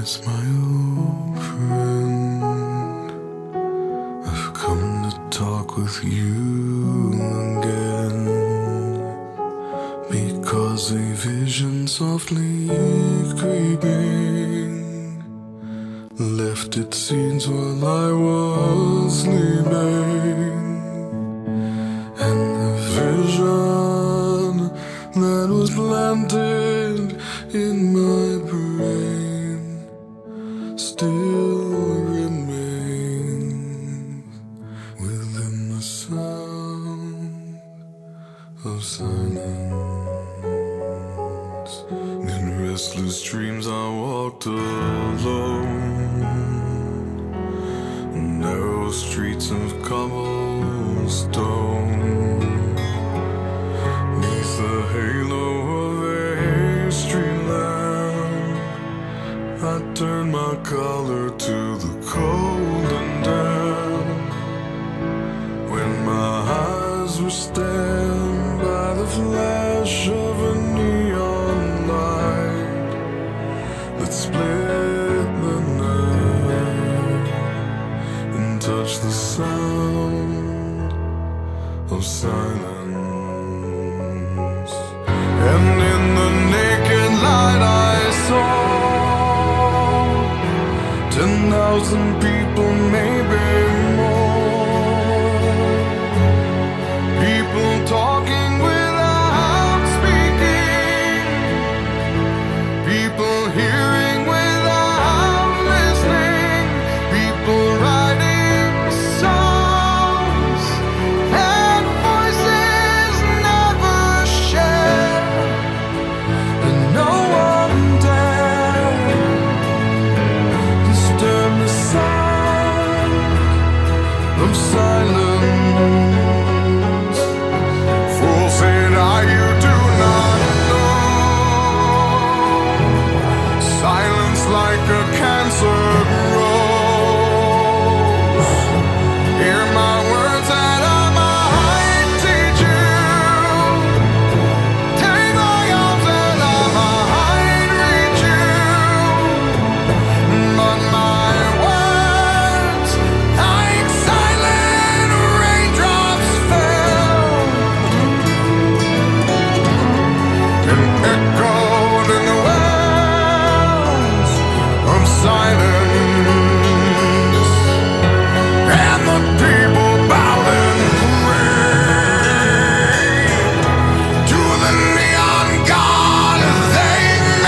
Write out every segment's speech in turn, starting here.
It's my old friend. I've come to talk with you again, because a vision softly creeping left its seeds while I was sleeping. And the vision that was planted in my brain still remains within the sound of silence. In restless dreams I walked alone, narrow streets of cobblestone, neath the halo of a street lamp. I turned my collar to the cold and damp, when my eyes were stabbed by the flash of a neon light that split the night and touched the sound of silence. And in the naked light I saw 10,000 people, maybe more. People talking without speaking, people hearing without listening, people writing songs that voices never share, and no one dared disturb the sound of silence. Fool, said I, you do not know. Silence like a cancer grows. Hear my words that I might teach you. Take my arms that I might reach you. But my words, like silent raindrops, fell and echoed in the wells of silence. And the people bowed and prayed to the neon god they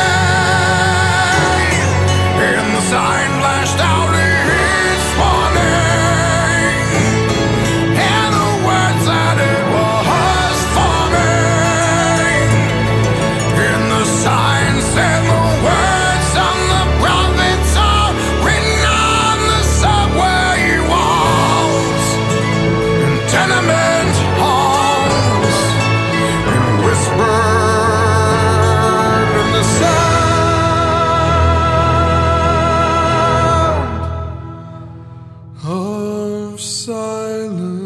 made. And the sign flashed out its warning, and the words that it was forming. And the sign said the words on the prophets are written on the subway walls, in tenement halls, and whispered in the sound of silence.